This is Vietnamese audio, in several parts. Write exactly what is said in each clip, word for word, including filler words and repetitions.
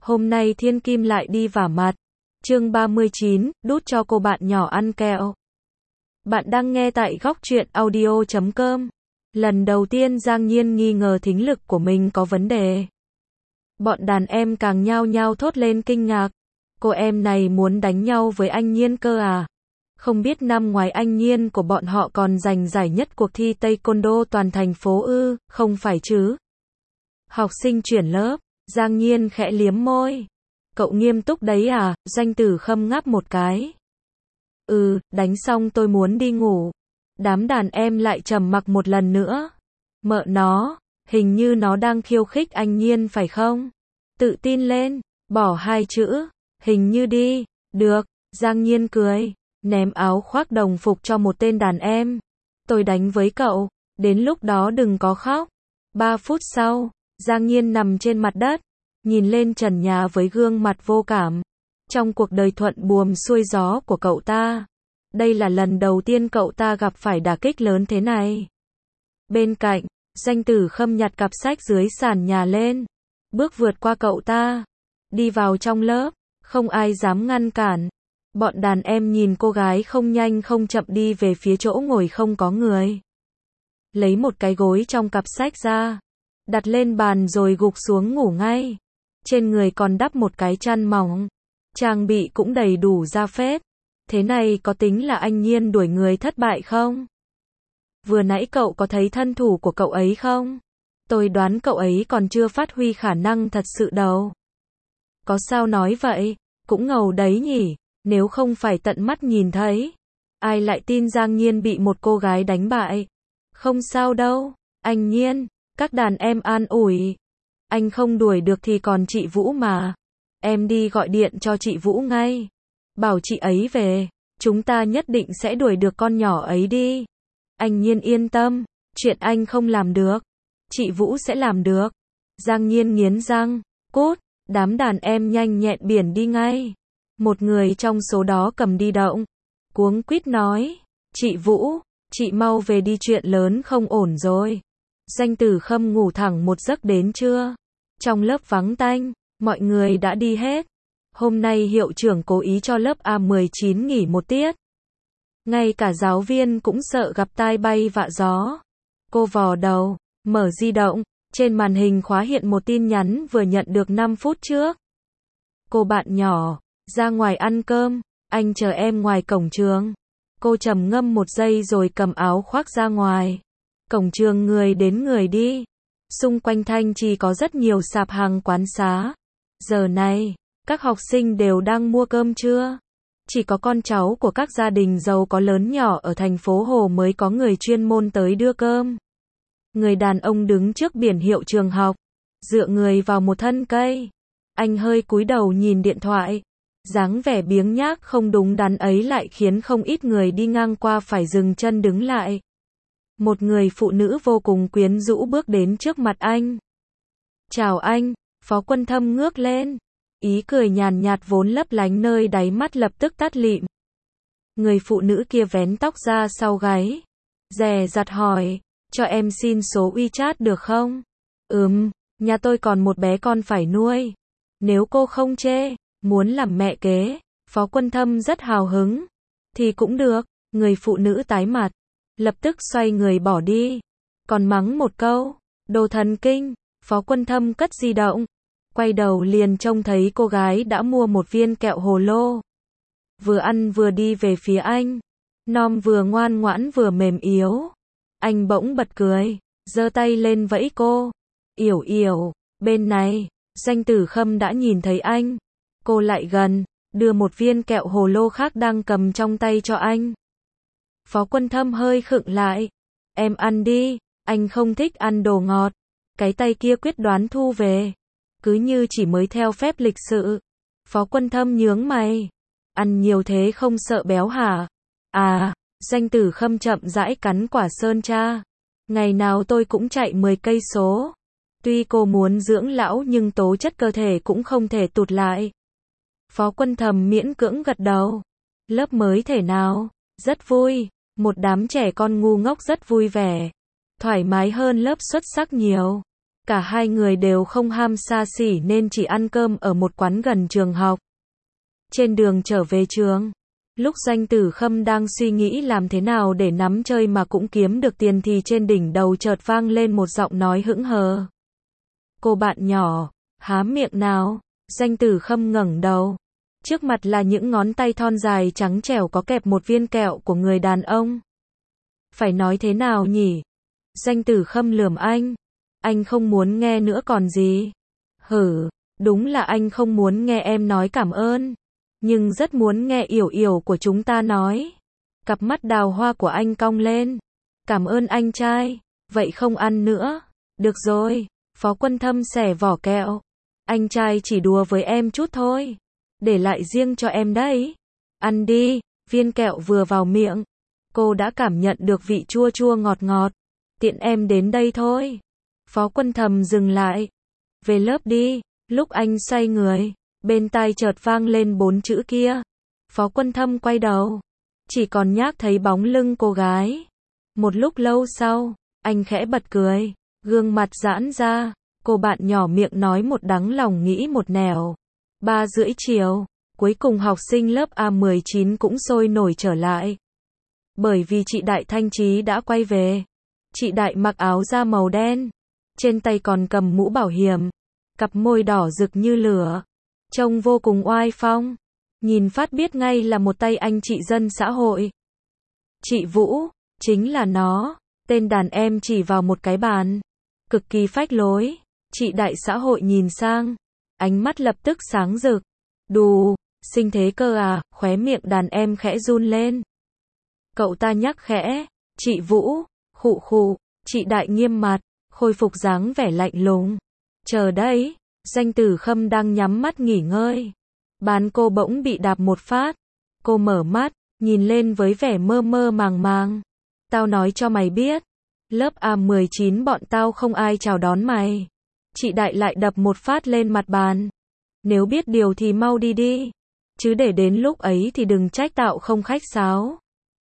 Hôm nay Thiên Kim lại đi vả mặt. Chương ba mươi chín, đút cho cô bạn nhỏ ăn kẹo. Bạn đang nghe tại góc truyện audio chấm com. Lần đầu tiên Giang Nhiên nghi ngờ thính lực của mình có vấn đề. Bọn đàn em càng nhao nhao thốt lên kinh ngạc. Cô em này muốn đánh nhau với anh Nhiên cơ à? Không biết năm ngoái anh Nhiên của bọn họ còn giành giải nhất cuộc thi Taekwondo toàn thành phố ư, không phải chứ? Học sinh chuyển lớp, Giang Nhiên khẽ liếm môi. Cậu nghiêm túc đấy à? Doanh Tử Khâm ngáp một cái. Ừ, đánh xong tôi muốn đi ngủ. Đám đàn em lại trầm mặc một lần nữa. Mợ nó, hình như nó đang khiêu khích anh Nhiên phải không? Tự tin lên, bỏ hai chữ, hình như đi. Được, Giang Nhiên cười, ném áo khoác đồng phục cho một tên đàn em. Tôi đánh với cậu, đến lúc đó đừng có khóc. Ba phút sau, Giang Nhiên nằm trên mặt đất, nhìn lên trần nhà với gương mặt vô cảm. Trong cuộc đời thuận buồm xuôi gió của cậu ta, đây là lần đầu tiên cậu ta gặp phải đả kích lớn thế này. Bên cạnh, Doanh Tử Khâm nhặt cặp sách dưới sàn nhà lên, bước vượt qua cậu ta, đi vào trong lớp, không ai dám ngăn cản. Bọn đàn em nhìn cô gái không nhanh không chậm đi về phía chỗ ngồi không có người. Lấy một cái gối trong cặp sách ra, đặt lên bàn rồi gục xuống ngủ ngay. Trên người còn đắp một cái chăn mỏng, trang bị cũng đầy đủ da phết. Thế này có tính là anh Nhiên đuổi người thất bại không? Vừa nãy cậu có thấy thân thủ của cậu ấy không? Tôi đoán cậu ấy còn chưa phát huy khả năng thật sự đâu. Có sao nói vậy? Cũng ngầu đấy nhỉ, nếu không phải tận mắt nhìn thấy. Ai lại tin Giang Nhiên bị một cô gái đánh bại? Không sao đâu, anh Nhiên, các đàn em an ủi. Anh không đuổi được thì còn chị Vũ mà. Em đi gọi điện cho chị Vũ ngay. Bảo chị ấy về, chúng ta nhất định sẽ đuổi được con nhỏ ấy đi. Anh Nhiên yên tâm, chuyện anh không làm được, chị Vũ sẽ làm được. Giang Nhiên nghiến răng, cút, đám đàn em nhanh nhẹn biển đi ngay. Một người trong số đó cầm đi động, cuống quýt nói, chị Vũ, chị mau về đi, chuyện lớn không ổn rồi. Doanh Tử Khâm ngủ thẳng một giấc đến trưa. Trong lớp vắng tanh, mọi người đã đi hết. Hôm nay hiệu trưởng cố ý cho lớp A mười chín nghỉ một tiết. Ngay cả giáo viên cũng sợ gặp tai bay vạ gió. Cô vò đầu, mở di động, trên màn hình khóa hiện một tin nhắn vừa nhận được năm phút trước. Cô bạn nhỏ, ra ngoài ăn cơm, anh chờ em ngoài cổng trường. Cô trầm ngâm một giây rồi cầm áo khoác ra ngoài. Cổng trường người đến người đi. Xung quanh Thanh Trì có rất nhiều sạp hàng quán xá. Giờ này, các học sinh đều đang mua cơm trưa. Chỉ có con cháu của các gia đình giàu có lớn nhỏ ở thành phố Hồ mới có người chuyên môn tới đưa cơm. Người đàn ông đứng trước biển hiệu trường học, dựa người vào một thân cây. Anh hơi cúi đầu nhìn điện thoại. Dáng vẻ biếng nhác không đúng đắn ấy lại khiến không ít người đi ngang qua phải dừng chân đứng lại. Một người phụ nữ vô cùng quyến rũ bước đến trước mặt anh. Chào anh, Phó Quân Thâm ngước lên. Ý cười nhàn nhạt vốn lấp lánh nơi đáy mắt lập tức tắt lịm. Người phụ nữ kia vén tóc ra sau gáy, dè dặt hỏi, cho em xin số WeChat được không? Ừm, nhà tôi còn một bé con phải nuôi. Nếu cô không chê, muốn làm mẹ kế, Phó Quân Thâm rất hào hứng. Thì cũng được, người phụ nữ tái mặt, lập tức xoay người bỏ đi. Còn mắng một câu, đồ thần kinh. Phó Quân Thâm cất di động, quay đầu liền trông thấy cô gái đã mua một viên kẹo hồ lô. Vừa ăn vừa đi về phía anh. Non vừa ngoan ngoãn vừa mềm yếu. Anh bỗng bật cười, giơ tay lên vẫy cô. Yểu yểu, bên này. Doanh Tử Khâm đã nhìn thấy anh. Cô lại gần, đưa một viên kẹo hồ lô khác đang cầm trong tay cho anh. Phó Quân Thâm hơi khựng lại. Em ăn đi, anh không thích ăn đồ ngọt. Cái tay kia quyết đoán thu về. Cứ như chỉ mới theo phép lịch sự. Phó Quân Thâm nhướng mày. Ăn nhiều thế không sợ béo hả? À, Doanh Tử Khâm chậm rãi cắn quả sơn tra. Ngày nào tôi cũng chạy mười cây số. Tuy cô muốn dưỡng lão nhưng tố chất cơ thể cũng không thể tụt lại. Phó Quân Thâm miễn cưỡng gật đầu. Lớp mới thể nào? Rất vui. Một đám trẻ con ngu ngốc rất vui vẻ. Thoải mái hơn lớp xuất sắc nhiều. Cả hai người đều không ham xa xỉ nên chỉ ăn cơm ở một quán gần trường học. Trên đường trở về trường, lúc Doanh Tử Khâm đang suy nghĩ làm thế nào để nắm chơi mà cũng kiếm được tiền thì trên đỉnh đầu chợt vang lên một giọng nói hững hờ. Cô bạn nhỏ, há miệng nào. Doanh Tử Khâm ngẩng đầu. Trước mặt là những ngón tay thon dài trắng trẻo có kẹp một viên kẹo của người đàn ông. Phải nói thế nào nhỉ? Doanh Tử Khâm lườm anh. Anh không muốn nghe nữa còn gì. Hử, đúng là anh không muốn nghe em nói cảm ơn. Nhưng rất muốn nghe Yểu Yểu của chúng ta nói. Cặp mắt đào hoa của anh cong lên. Cảm ơn anh trai. Vậy không ăn nữa. Được rồi. Phó Quân Thâm xẻ vỏ kẹo. Anh trai chỉ đùa với em chút thôi. Để lại riêng cho em đấy. Ăn đi. Viên kẹo vừa vào miệng. Cô đã cảm nhận được vị chua chua ngọt ngọt. Tiện em đến đây thôi. Phó Quân Thâm dừng lại. Về lớp đi. Lúc anh xoay người, bên tai chợt vang lên bốn chữ kia. Phó Quân Thâm quay đầu. Chỉ còn nhác thấy bóng lưng cô gái. Một lúc lâu sau, anh khẽ bật cười. Gương mặt giãn ra. Cô bạn nhỏ miệng nói một đắng lòng nghĩ một nẻo. Ba rưỡi chiều, cuối cùng học sinh lớp A mười chín cũng sôi nổi trở lại. Bởi vì chị Đại Thanh Trí đã quay về. Chị Đại mặc áo da màu đen. Trên tay còn cầm mũ bảo hiểm. Cặp môi đỏ rực như lửa. Trông vô cùng oai phong. Nhìn phát biết ngay là một tay anh chị dân xã hội. Chị Vũ, chính là nó. Tên đàn em chỉ vào một cái bàn. Cực kỳ phách lối. Chị Đại xã hội nhìn sang. Ánh mắt lập tức sáng rực. Đù, xinh thế cơ à, khóe miệng đàn em khẽ run lên. Cậu ta nhắc khẽ. Chị Vũ, khụ khụ, chị Đại nghiêm mặt, khôi phục dáng vẻ lạnh lùng. Chờ đấy, Doanh Tử Khâm đang nhắm mắt nghỉ ngơi. Bàn cô bỗng bị đạp một phát. Cô mở mắt, nhìn lên với vẻ mơ mơ màng màng. Tao nói cho mày biết. Lớp A mười chín bọn tao không ai chào đón mày. Chị Đại lại đập một phát lên mặt bàn. Nếu biết điều thì mau đi đi. Chứ để đến lúc ấy thì đừng trách tạo không khách sáo.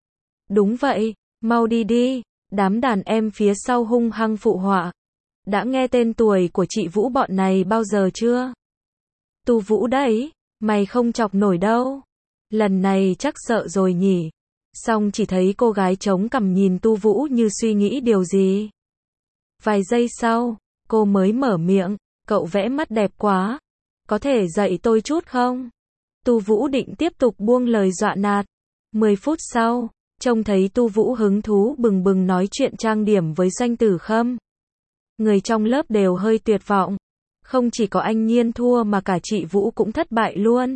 Đúng vậy, mau đi đi. Đám đàn em phía sau hung hăng phụ họa. Đã nghe tên tuổi của chị Vũ bọn này bao giờ chưa? Tu Vũ đấy, mày không chọc nổi đâu. Lần này chắc sợ rồi nhỉ. Xong chỉ thấy cô gái chống cằm nhìn Tu Vũ như suy nghĩ điều gì. Vài giây sau, cô mới mở miệng. Cậu vẽ mắt đẹp quá. Có thể dạy tôi chút không? Tu Vũ định tiếp tục buông lời dọa nạt. Mười phút sau, trông thấy Tu Vũ hứng thú bừng bừng nói chuyện trang điểm với Doanh Tử Khâm. Người trong lớp đều hơi tuyệt vọng. Không chỉ có anh Nhiên thua mà cả chị Vũ cũng thất bại luôn.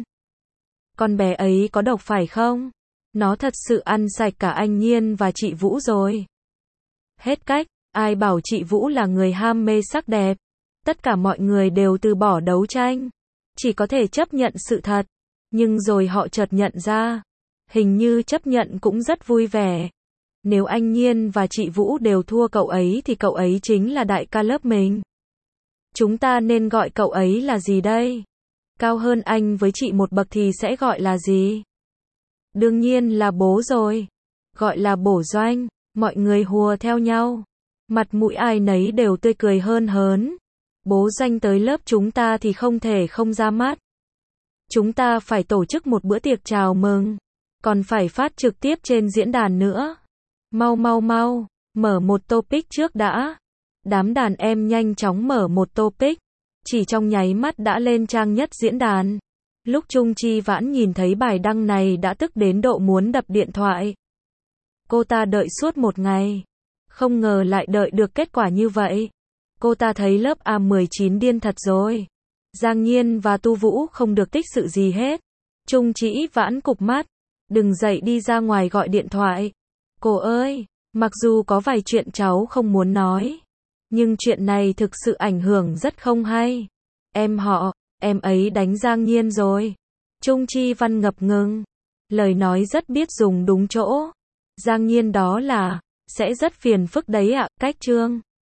Con bé ấy có độc phải không? Nó thật sự ăn sạch cả anh Nhiên và chị Vũ rồi. Hết cách, ai bảo chị Vũ là người ham mê sắc đẹp. Tất cả mọi người đều từ bỏ đấu tranh. Chỉ có thể chấp nhận sự thật. Nhưng rồi họ chợt nhận ra. Hình như chấp nhận cũng rất vui vẻ. Nếu anh Nhiên và chị Vũ đều thua cậu ấy thì cậu ấy chính là đại ca lớp mình. Chúng ta nên gọi cậu ấy là gì đây? Cao hơn anh với chị một bậc thì sẽ gọi là gì? Đương nhiên là bố rồi. Gọi là bổ Doanh. Mọi người hùa theo nhau. Mặt mũi ai nấy đều tươi cười hơn hớn. Bố Doanh tới lớp chúng ta thì không thể không ra mắt. Chúng ta phải tổ chức một bữa tiệc chào mừng. Còn phải phát trực tiếp trên diễn đàn nữa. Mau mau mau, mở một topic trước đã. Đám đàn em nhanh chóng mở một topic. Chỉ trong nháy mắt đã lên trang nhất diễn đàn. Lúc Trung Chi Vãn nhìn thấy bài đăng này đã tức đến độ muốn đập điện thoại. Cô ta đợi suốt một ngày. Không ngờ lại đợi được kết quả như vậy. Cô ta thấy lớp A mười chín điên thật rồi. Giang Nhiên và Tu Vũ không được tích sự gì hết. Trung Chi Vãn cụp mắt. Đừng dậy đi ra ngoài gọi điện thoại. Cô ơi, mặc dù có vài chuyện cháu không muốn nói. Nhưng chuyện này thực sự ảnh hưởng rất không hay. Em họ, em ấy đánh Giang Nhiên rồi. Trung Chi Văn ngập ngừng. Lời nói rất biết dùng đúng chỗ. Giang Nhiên đó là, sẽ rất phiền phức đấy ạ, cách chương.